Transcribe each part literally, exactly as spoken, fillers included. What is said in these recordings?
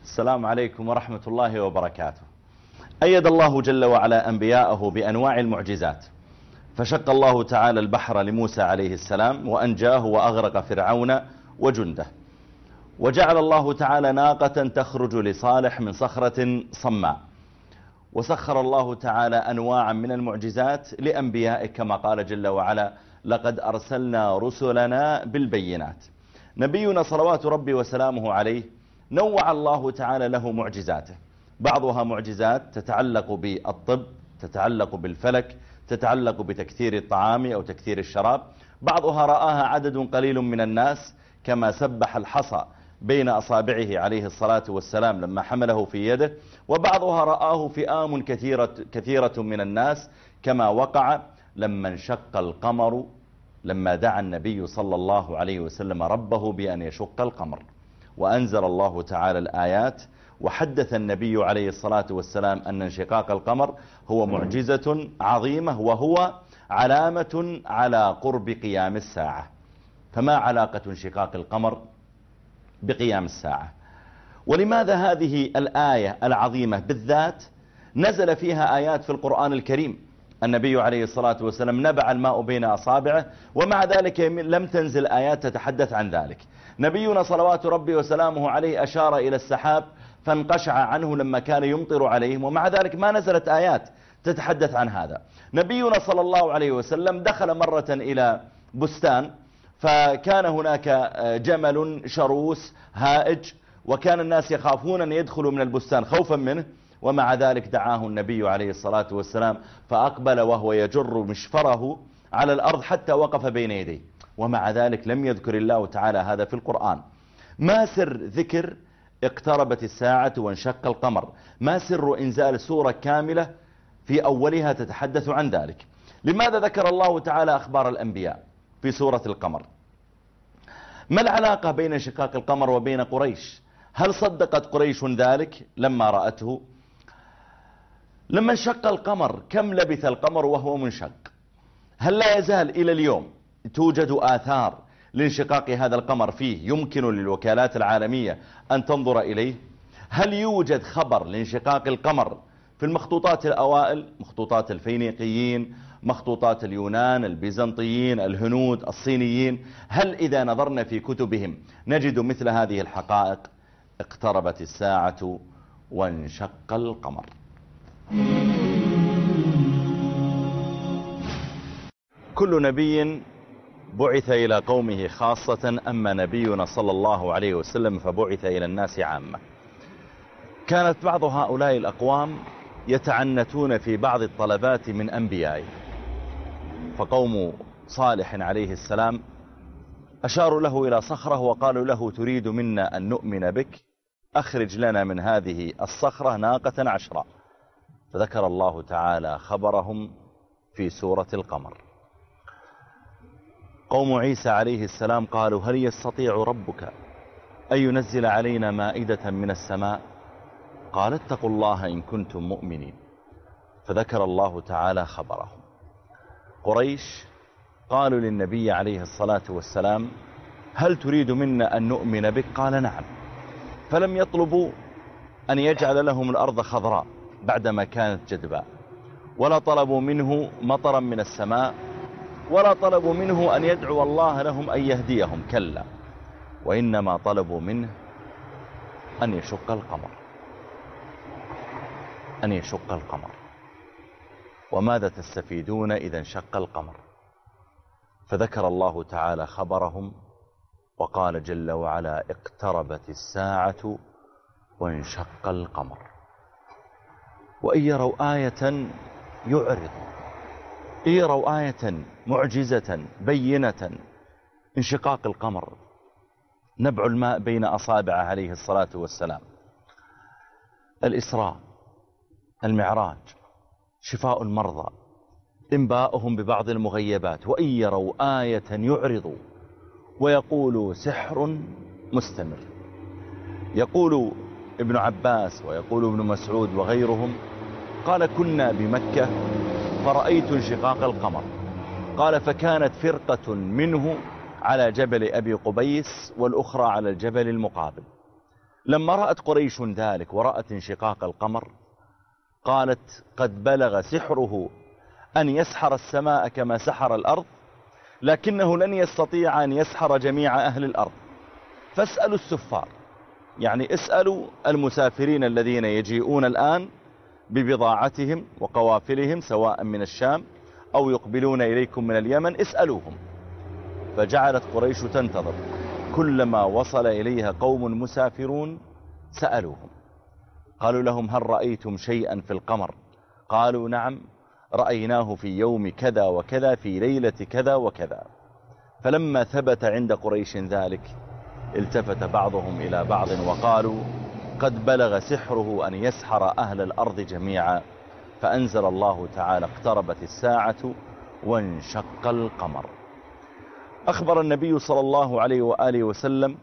السلام عليكم ورحمة الله وبركاته. أيد الله جل وعلا أنبياءه بأنواع المعجزات، فشق الله تعالى البحر لموسى عليه السلام وأنجاه وأغرق فرعون وجنده، وجعل الله تعالى ناقة تخرج لصالح من صخرة صماء، وسخر الله تعالى أنواعا من المعجزات لأنبيائه كما قال جل وعلا: لقد أرسلنا رسلنا بالبينات. نبينا صلوات ربي وسلامه عليه نوع الله تعالى له معجزاته، بعضها معجزات تتعلق بالطب، تتعلق بالفلك، تتعلق بتكثير الطعام أو تكثير الشراب، بعضها رآها عدد قليل من الناس كما سبح الحصى بين أصابعه عليه الصلاة والسلام لما حمله في يده، وبعضها رآه فئام كثيرة, كثيرة من الناس كما وقع لما انشق القمر، لما دعا النبي صلى الله عليه وسلم ربه بأن يشق القمر، وأنزل الله تعالى الآيات وحدث النبي عليه الصلاة والسلام أن انشقاق القمر هو معجزة عظيمة وهو علامة على قرب قيام الساعة. فما علاقة انشقاق القمر بقيام الساعة؟ ولماذا هذه الآية العظيمة بالذات نزل فيها آيات في القرآن الكريم؟ النبي عليه الصلاة والسلام نبع الماء بين أصابعه، ومع ذلك لم تنزل آيات تتحدث عن ذلك. نبينا صلوات ربي وسلامه عليه أشار إلى السحاب فانقشع عنه لما كان يمطر عليهم، ومع ذلك ما نزلت آيات تتحدث عن هذا. نبينا صلى الله عليه وسلم دخل مرة إلى بستان، فكان هناك جمل شروس هائج، وكان الناس يخافون أن يدخلوا من البستان خوفا منه، ومع ذلك دعاه النبي عليه الصلاة والسلام فأقبل وهو يجر مشفره على الأرض حتى وقف بين يديه، ومع ذلك لم يذكر الله تعالى هذا في القرآن. ما سر ذكر اقتربت الساعة وانشق القمر؟ ما سر إنزال سورة كاملة في أولها تتحدث عن ذلك؟ لماذا ذكر الله تعالى أخبار الأنبياء في سورة القمر؟ ما العلاقة بين انشقاق القمر وبين قريش؟ هل صدقت قريش ذلك لما رأته؟ لما انشق القمر كم لبث القمر وهو منشق؟ هل لا يزال إلى اليوم توجد آثار لانشقاق هذا القمر فيه يمكن للوكالات العالمية أن تنظر إليه؟ هل يوجد خبر لانشقاق القمر في المخطوطات الأوائل، مخطوطات الفينيقيين، مخطوطات اليونان، البيزنطيين، الهنود، الصينيين؟ هل إذا نظرنا في كتبهم نجد مثل هذه الحقائق؟ اقتربت الساعة وانشق القمر. كل نبي بعث إلى قومه خاصة، أما نبينا صلى الله عليه وسلم فبعث إلى الناس عامة. كانت بعض هؤلاء الأقوام يتعنتون في بعض الطلبات من أنبيائه، فقوم صالح عليه السلام أشاروا له إلى صخرة وقالوا له: تريد منا أن نؤمن بك، أخرج لنا من هذه الصخرة ناقة عشراء. فذكر الله تعالى خبرهم في سورة القمر. قوم عيسى عليه السلام قالوا: هل يستطيع ربك أن ينزل علينا مائدة من السماء؟ قال: اتقوا الله إن كنتم مؤمنين. فذكر الله تعالى خبرهم. قريش قالوا للنبي عليه الصلاة والسلام: هل تريد منا أن نؤمن بك؟ قال: نعم. فلم يطلبوا أن يجعل لهم الأرض خضراء بعدما كانت جدباء، ولا طلبوا منه مطرا من السماء، ولا طلبوا منه أن يدعو الله لهم أن يهديهم، كلا، وإنما طلبوا منه أن يشق القمر، أن يشق القمر. وماذا تستفيدون إذا انشق القمر؟ فذكر الله تعالى خبرهم وقال جل وعلا: اقتربت الساعة وانشق القمر. وإن يروا آية يعرض، إن يروا آية معجزة بينة، انشقاق القمر، نبع الماء بين أصابعه عليه الصلاة والسلام، الإسراء، المعراج، شفاء المرضى، إنباؤهم ببعض المغيبات. وإن يروا آية يعرضوا ويقولوا سحر مستمر. يقول ابن عباس ويقول ابن مسعود وغيرهم: قال: كنا بمكة فرأيت انشقاق القمر. قال: فكانت فرقة منه على جبل أبي قبيس والأخرى على الجبل المقابل. لما رأت قريش ذلك ورأت انشقاق القمر قالت قد بلغ سحره أن يسحر السماء كما سحر الأرض، لكنه لن يستطيع أن يسحر جميع أهل الأرض، فاسألوا السفار، يعني اسألوا المسافرين الذين يجيئون الآن ببضاعتهم وقوافلهم سواء من الشام أو يقبلون إليكم من اليمن، اسألوهم. فجعلت قريش تنتظر، كلما وصل إليها قوم مسافرون سألوهم، قالوا لهم هل رأيتم شيئا في القمر؟ قالوا نعم رأيناه في يوم كذا وكذا في ليلة كذا وكذا. فلما ثبت عند قريش ذلك التفت بعضهم إلى بعض وقالوا قد بلغ سحره أن يسحر أهل الأرض جميعا، فأنزل الله تعالى اقتربت الساعة وانشق القمر. أخبر النبي صلى الله عليه وآله وسلم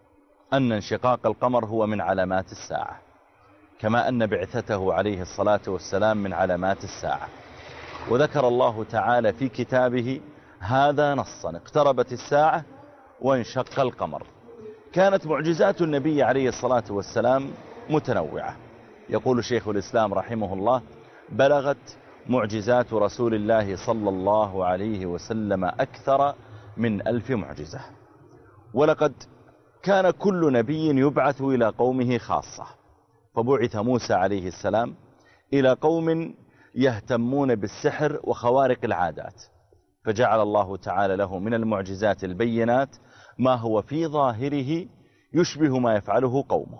أن انشقاق القمر هو من علامات الساعة، كما أن بعثته عليه الصلاة والسلام من علامات الساعة. وذكر الله تعالى في كتابه هذا نصا اقتربت الساعة وانشق القمر. كانت معجزات النبي عليه الصلاة والسلام متنوعة. يقول شيخ الإسلام رحمه الله بلغت معجزات رسول الله صلى الله عليه وسلم أكثر من ألف معجزة. ولقد كان كل نبي يبعث إلى قومه خاصة، فبعث موسى عليه السلام إلى قوم يهتمون بالسحر وخوارق العادات، فجعل الله تعالى له من المعجزات البينات ما هو في ظاهره يشبه ما يفعله قومه،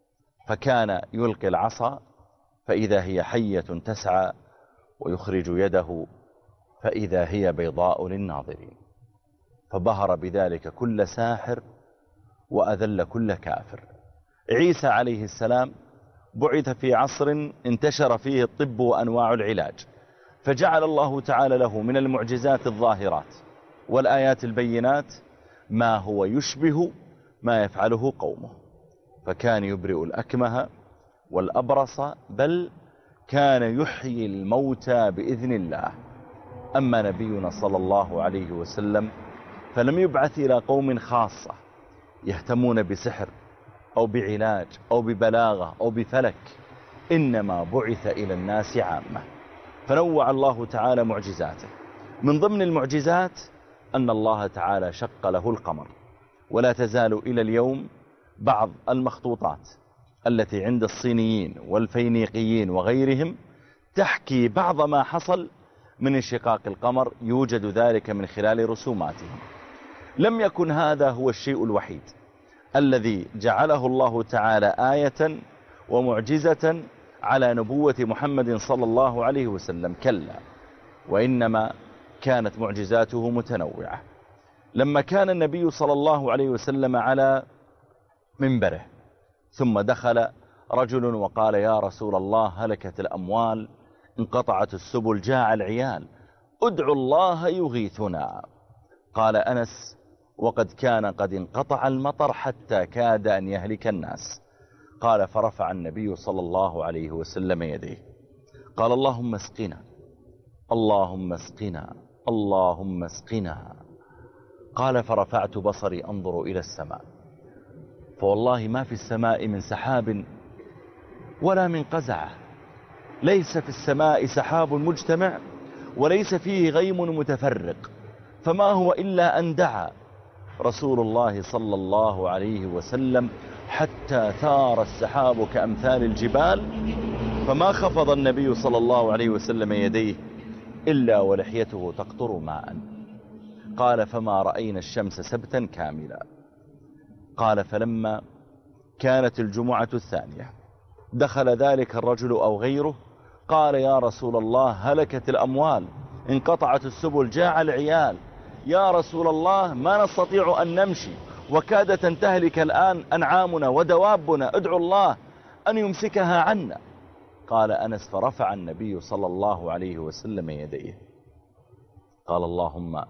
فكان يلقي العصا فإذا هي حية تسعى ويخرج يده فإذا هي بيضاء للناظرين، فبهر بذلك كل ساحر وأذل كل كافر. عيسى عليه السلام بعث في عصر انتشر فيه الطب وأنواع العلاج، فجعل الله تعالى له من المعجزات الظاهرات والآيات البينات ما هو يشبه ما يفعله قومه، فكان يبرئ الأكمه والأبرص، بل كان يحيي الموتى بإذن الله. أما نبينا صلى الله عليه وسلم فلم يبعث إلى قوم خاصة يهتمون بسحر أو بعلاج أو ببلاغة أو بفلك، إنما بعث إلى الناس عامة، فنوع الله تعالى معجزاته. من ضمن المعجزات أن الله تعالى شق له القمر، ولا تزال إلى اليوم بعض المخطوطات التي عند الصينيين والفينيقيين وغيرهم تحكي بعض ما حصل من انشقاق القمر، يوجد ذلك من خلال رسوماتهم. لم يكن هذا هو الشيء الوحيد الذي جعله الله تعالى آية ومعجزة على نبوة محمد صلى الله عليه وسلم، كلا، وإنما كانت معجزاته متنوعة. لما كان النبي صلى الله عليه وسلم على منبره ثم دخل رجل وقال يا رسول الله هلكت الأموال انقطعت السبل جاع العيال ادعوا الله يغيثنا. قال أنس وقد كان قد انقطع المطر حتى كاد أن يهلك الناس. قال فرفع النبي صلى الله عليه وسلم يديه قال اللهم اسقنا اللهم اسقنا اللهم اسقنا. قال فرفعت بصري أنظر إلى السماء، فوالله ما في السماء من سحاب ولا من قزعة، ليس في السماء سحاب مجتمع وليس فيه غيم متفرق، فما هو إلا أن دعا رسول الله صلى الله عليه وسلم حتى ثار السحاب كأمثال الجبال، فما خفض النبي صلى الله عليه وسلم يديه إلا ولحيته تقطر ماء. قال فما رأينا الشمس سبتا كاملا. قال فلما كانت الجمعة الثانية دخل ذلك الرجل أو غيره قال يا رسول الله هلكت الأموال انقطعت السبل جاع العيال، يا رسول الله ما نستطيع أن نمشي وكادت أن تهلك الآن أنعامنا ودوابنا، ادعو الله أن يمسكها عنا. قال أنس فرفع النبي صلى الله عليه وسلم يديه قال اللهم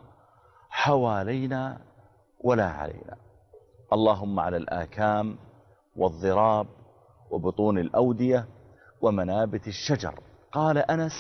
حوالينا ولا علينا، اللهم على الآكام والضراب وبطون الأودية ومنابت الشجر. قال أنس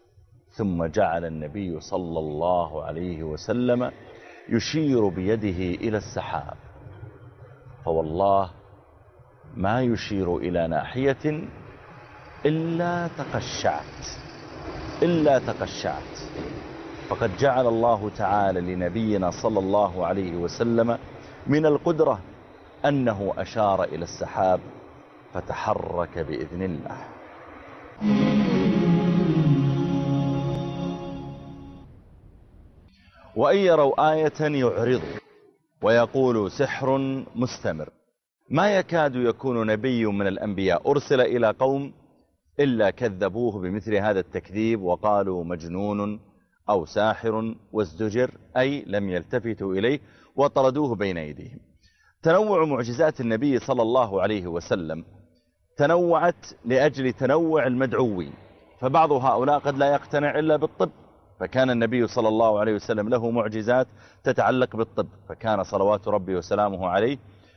ثم جعل النبي صلى الله عليه وسلم يشير بيده إلى السحاب، فوالله ما يشير إلى ناحية إلا تقشعت إلا تقشعت فقد جعل الله تعالى لنبينا صلى الله عليه وسلم من القدرة أنه أشار إلى السحاب فتحرك بإذن الله. وإن يروا آية يعرضوا ويقولوا سحر مستمر. ما يكاد يكون نبي من الأنبياء أرسل إلى قوم إلا كذبوه بمثل هذا التكذيب وقالوا مجنون أو ساحر وازدجر، أي لم يلتفتوا إليه وطردوه بين أيديهم. تنوع معجزات النبي صلى الله عليه وسلم تنوعت لأجل تنوع المدعوين، فبعض هؤلاء قد لا يقتنع إلا بالطب، فكان النبي صلى الله عليه وسلم له معجزات تتعلق بالطب، فكان صلوات ربي وسلامه عليه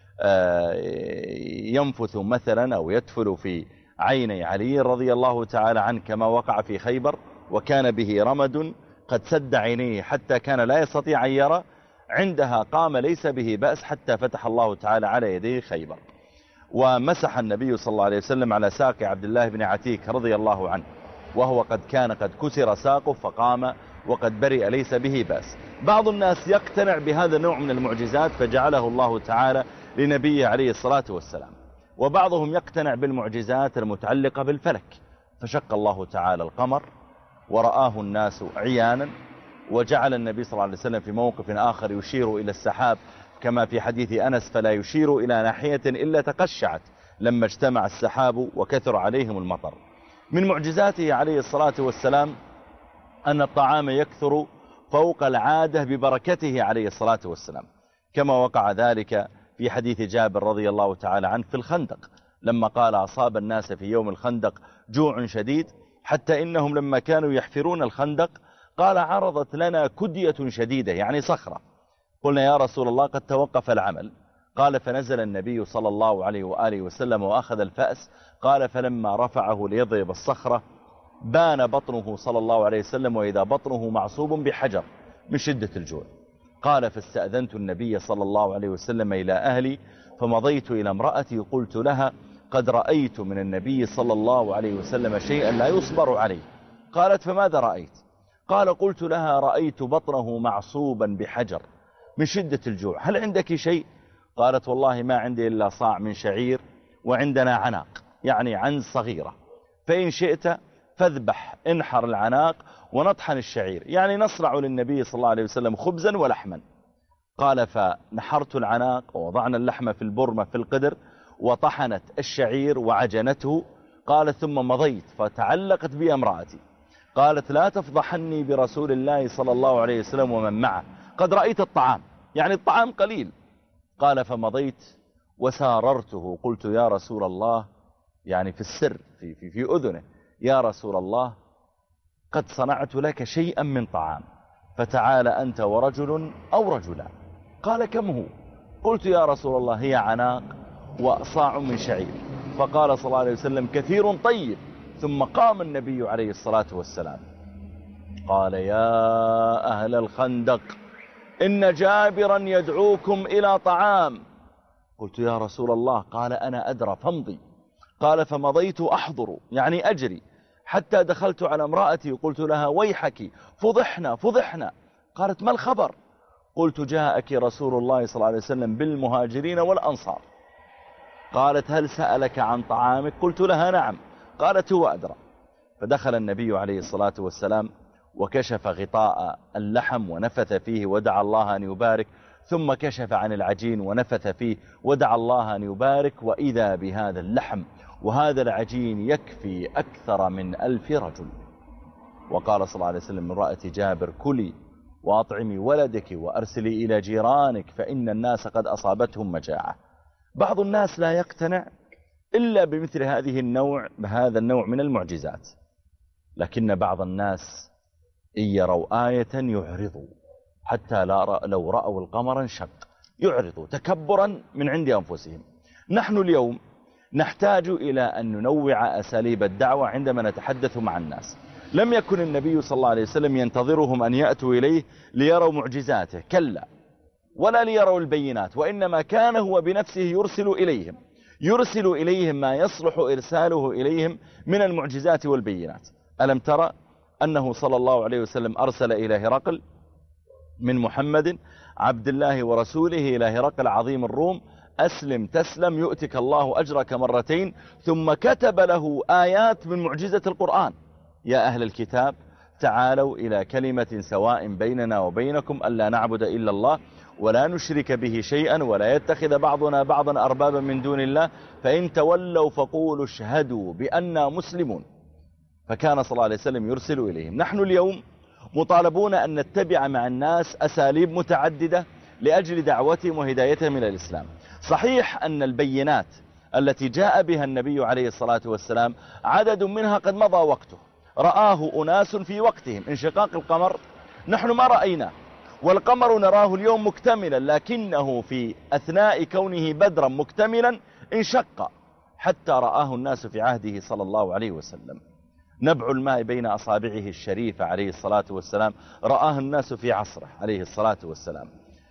ينفث مثلا أو يدفل في عيني علي رضي الله تعالى عنه كما وقع في خيبر، وكان به رمد قد سد عينيه حتى كان لا يستطيع أن يرى، عندها قام ليس به بأس حتى فتح الله تعالى على يديه خيبر. ومسح النبي صلى الله عليه وسلم على ساق عبد الله بن عتيك رضي الله عنه وهو قد كان قد كسر ساقه فقام وقد برئ ليس به بأس. بعض الناس يقتنع بهذا النوع من المعجزات فجعله الله تعالى لنبيه عليه الصلاة والسلام، وبعضهم يقتنع بالمعجزات المتعلقة بالفلك، فشق الله تعالى القمر ورآه الناس عيانا، وجعل النبي صلى الله عليه وسلم في موقف آخر يشير إلى السحاب كما في حديث أنس فلا يشير إلى ناحية إلا تقشعت لما اجتمع السحاب وكثر عليهم المطر. من معجزاته عليه الصلاة والسلام أن الطعام يكثر فوق العادة ببركته عليه الصلاة والسلام، كما وقع ذلك في حديث جابر رضي الله تعالى عنه في الخندق لما قال أصاب الناس في يوم الخندق جوع شديد حتى إنهم لما كانوا يحفرون الخندق قال عرضت لنا كدية شديدة يعني صخرة، قلنا يا رسول الله قد توقف العمل، قال فنزل النبي صلى الله عليه وآله وسلم وأخذ الفأس، قال فلما رفعه ليضرب الصخرة بان بطنه صلى الله عليه وسلم وإذا بطنه معصوب بحجر من شدة الجوع، قال فاستأذنت النبي صلى الله عليه وسلم إلى أهلي فمضيت إلى امرأتي قلت لها قد رأيت من النبي صلى الله عليه وسلم شيئا لا يصبر عليه، قالت فماذا رأيت؟ قال قلت لها رأيت بطنه معصوبا بحجر من شدة الجوع، هل عندك شيء؟ قالت والله ما عندي إلا صاع من شعير وعندنا عناق يعني عنز صغيرة، فإن شئت فاذبح انحر العناق ونطحن الشعير، يعني نصنع للنبي صلى الله عليه وسلم خبزا ولحما. قال فنحرت العناق ووضعنا اللحم في البرمة في القدر وطحنت الشعير وعجنته، قال ثم مضيت فتعلقت بي امرأتي، قالت لا تفضحني برسول الله صلى الله عليه وسلم ومن معه قد رأيت الطعام، يعني الطعام قليل. قال فمضيت وساررته قلت يا رسول الله يعني في السر في, في, في أذنه يا رسول الله قد صنعت لك شيئا من طعام فتعال أنت ورجل أو رجلان. قال كم هو؟ قلت يا رسول الله هي عناق وصاع من شعير، فقال صلى الله عليه وسلم كثير طيب، ثم قام النبي عليه الصلاة والسلام قال يا أهل الخندق إن جابرا يدعوكم إلى طعام. قلت يا رسول الله قال أنا أدرى فامضي. قال فمضيت أحضر يعني أجري حتى دخلت على امرأتي وقلت لها ويحك فضحنا فضحنا. قالت ما الخبر؟ قلت جاءك رسول الله صلى الله عليه وسلم بالمهاجرين والأنصار. قالت هل سألك عن طعامك؟ قلت لها نعم. قالت هو أدرى. فدخل النبي عليه الصلاة والسلام وكشف غطاء اللحم ونفث فيه ودعا الله أن يبارك، ثم كشف عن العجين ونفث فيه ودعا الله أن يبارك، وإذا بهذا اللحم وهذا العجين يكفي أكثر من ألف رجل. وقال صلى الله عليه وسلم امرأة جابر كلي وأطعمي ولدك وأرسلي إلى جيرانك فإن الناس قد أصابتهم مجاعة. بعض الناس لا يقتنع إلا بمثل هذه النوع بهذا النوع من المعجزات، لكن بعض الناس إن يروا آية يعرضوا حتى لو رأوا القمر انشق، يعرضوا تكبرا من عند أنفسهم. نحن اليوم نحتاج إلى أن ننوع أساليب الدعوة عندما نتحدث مع الناس. لم يكن النبي صلى الله عليه وسلم ينتظرهم أن يأتوا إليه ليروا معجزاته، كلا، ولا ليروا البينات، وإنما كان هو بنفسه يرسل إليهم يرسل إليهم ما يصلح إرساله إليهم من المعجزات والبينات. ألم ترى أنه صلى الله عليه وسلم أرسل إلى هرقل من محمد عبد الله ورسوله إلى هرقل عظيم الروم: أسلم تسلم يؤتك الله أجرك مرتين. ثم كتب له آيات من معجزة القرآن: يا أهل الكتاب تعالوا إلى كلمة سواء بيننا وبينكم ألا نعبد إلا الله ولا نشرك به شيئا ولا يتخذ بعضنا بعضا أربابا من دون الله فإن تولوا فقولوا اشهدوا بأننا مسلمون. فكان صلى الله عليه وسلم يرسل إليهم. نحن اليوم مطالبون أن نتبع مع الناس أساليب متعددة لأجل دعوتهم وهدايتهم إلى الإسلام. صحيح أن البينات التي جاء بها النبي عليه الصلاة والسلام عدد منها قد مضى وقته، رآه أناس في وقتهم. انشقاق القمر نحن ما رأيناه، والقمر نراه اليوم مكتملا، لكنه في أثناء كونه بدرا مكتملا انشق حتى رآه الناس في عهده صلى الله عليه وسلم. نبع الماء بين أصابعه الشريفة عليه الصلاة والسلام رآه الناس في عصره عليه الصلاة والسلام.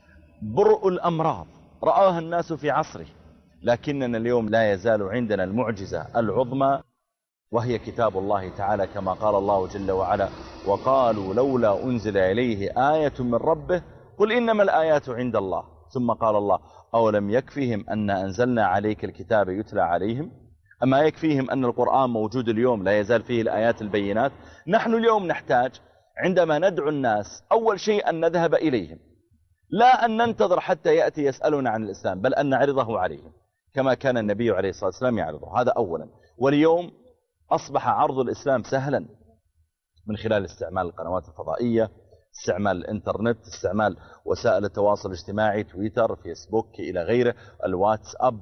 برء الأمراض رآها الناس في عصره. لكننا اليوم لا يزال عندنا المعجزة العظمى وهي كتاب الله تعالى، كما قال الله جل وعلا: وقالوا لولا أنزل إليه آية من ربه قل إنما الآيات عند الله. ثم قال الله: أولم يكفيهم أن أنزلنا عليك الكتاب يتلى عليهم؟ أما يكفيهم أن القرآن موجود اليوم لا يزال فيه الآيات البينات؟ نحن اليوم نحتاج عندما ندعو الناس أول شيء أن نذهب إليهم، لا أن ننتظر حتى يأتي يسألون عن الإسلام، بل أن نعرضه عليهم كما كان النبي عليه الصلاة والسلام يعرضه. هذا أولا. واليوم أصبح عرض الإسلام سهلا من خلال استعمال القنوات الفضائية، استعمال الإنترنت، استعمال وسائل التواصل الاجتماعي، تويتر، فيسبوك إلى غيره، الواتساب،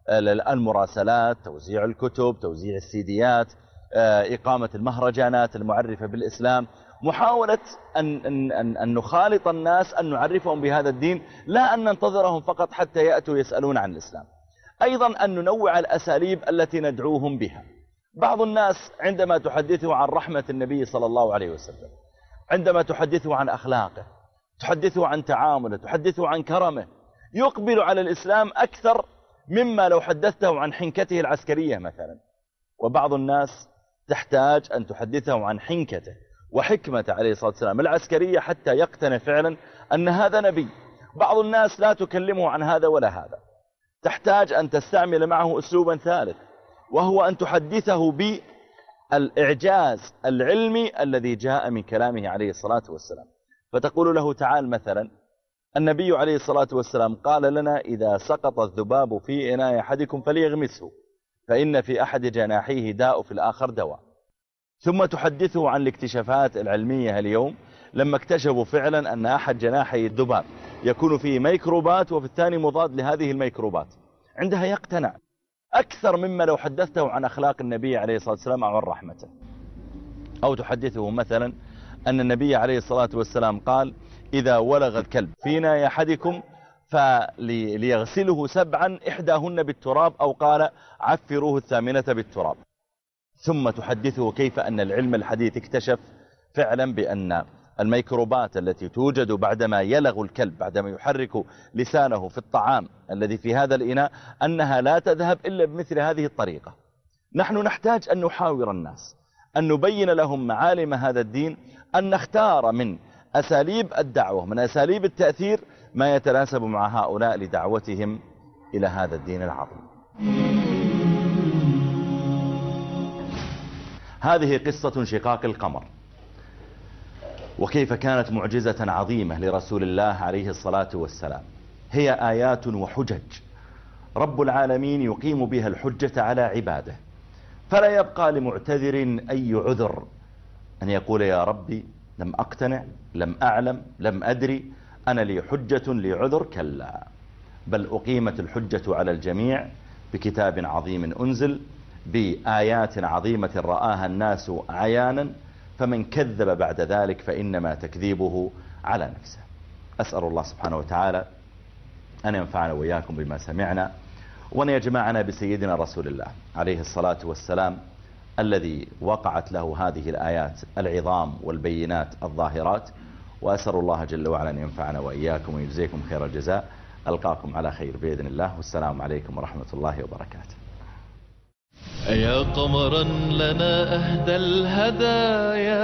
المراسلات، توزيع الكتب، توزيع السيديات، إقامة المهرجانات المعرفة بالإسلام، محاولة أن, أن, أن, أن نخالط الناس، أن نعرفهم بهذا الدين، لا أن ننتظرهم فقط حتى يأتوا يسألون عن الإسلام. أيضا أن ننوع الأساليب التي ندعوهم بها. بعض الناس عندما تحدثه عن رحمة النبي صلى الله عليه وسلم، عندما تحدثه عن أخلاقه، تحدثه عن تعامله، تحدثه عن كرمه، يقبل على الإسلام أكثر مما لو حدثته عن حنكته العسكرية مثلا. وبعض الناس تحتاج أن تحدثه عن حنكته وحكمة عليه الصلاة والسلام العسكرية حتى يقتنع فعلا أن هذا نبي. بعض الناس لا تكلمه عن هذا ولا هذا، تحتاج أن تستعمل معه أسلوبا ثالث، وهو أن تحدثه بالإعجاز العلمي الذي جاء من كلامه عليه الصلاة والسلام. فتقول له: تعال مثلا، النبي عليه الصلاة والسلام قال لنا: إذا سقط الذباب في إناء أحدكم فليغمسه فإن في أحد جناحيه داء في الآخر دواء. ثم تحدثه عن الاكتشافات العلمية اليوم، لما اكتشفوا فعلا أن أحد جناحي الذباب يكون فيه ميكروبات وفي الثاني مضاد لهذه الميكروبات، عندها يقتنع أكثر مما لو حدثته عن أخلاق النبي عليه الصلاة والسلام أو عن رحمته. أو تحدثه مثلا أن النبي عليه الصلاة والسلام قال: إذا ولغ الكلب فينا أحدكم فليغسله سبعا إحداهن بالتراب، أو قال: عفروه الثامنة بالتراب. ثم تحدثه كيف أن العلم الحديث اكتشف فعلا بأن الميكروبات التي توجد بعدما يلغ الكلب، بعدما يحرك لسانه في الطعام الذي في هذا الإناء، أنها لا تذهب إلا بمثل هذه الطريقة. نحن نحتاج أن نحاور الناس، أن نبين لهم معالم هذا الدين، أن نختار من أساليب الدعوة، من أساليب التأثير، ما يتناسب مع هؤلاء لدعوتهم إلى هذا الدين العظيم. هذه قصة انشقاق القمر، وكيف كانت معجزة عظيمة لرسول الله عليه الصلاة والسلام. هي آيات وحجج رب العالمين يقيم بها الحجة على عباده، فلا يبقى لمعتذر أي عذر أن يقول: يا ربي لم أقتنع، لم أعلم، لم أدري، أنا لي حجة لي عذر. كلا، بل أقيمت الحجة على الجميع بكتاب عظيم أنزل، بآيات عظيمة رآها الناس عيانا، فمن كذب بعد ذلك فإنما تكذيبه على نفسه. أسأل الله سبحانه وتعالى أن ينفعنا وإياكم بما سمعنا، وأن يجمعنا بسيدنا رسول الله عليه الصلاة والسلام الذي وقعت له هذه الآيات العظام والبينات الظاهرات. وأسأل الله جل وعلا أن ينفعنا وإياكم ويجزيكم خير الجزاء. ألقاكم على خير بإذن الله، والسلام عليكم ورحمة الله وبركاته. يا قمرا لنا أهدى الهدايا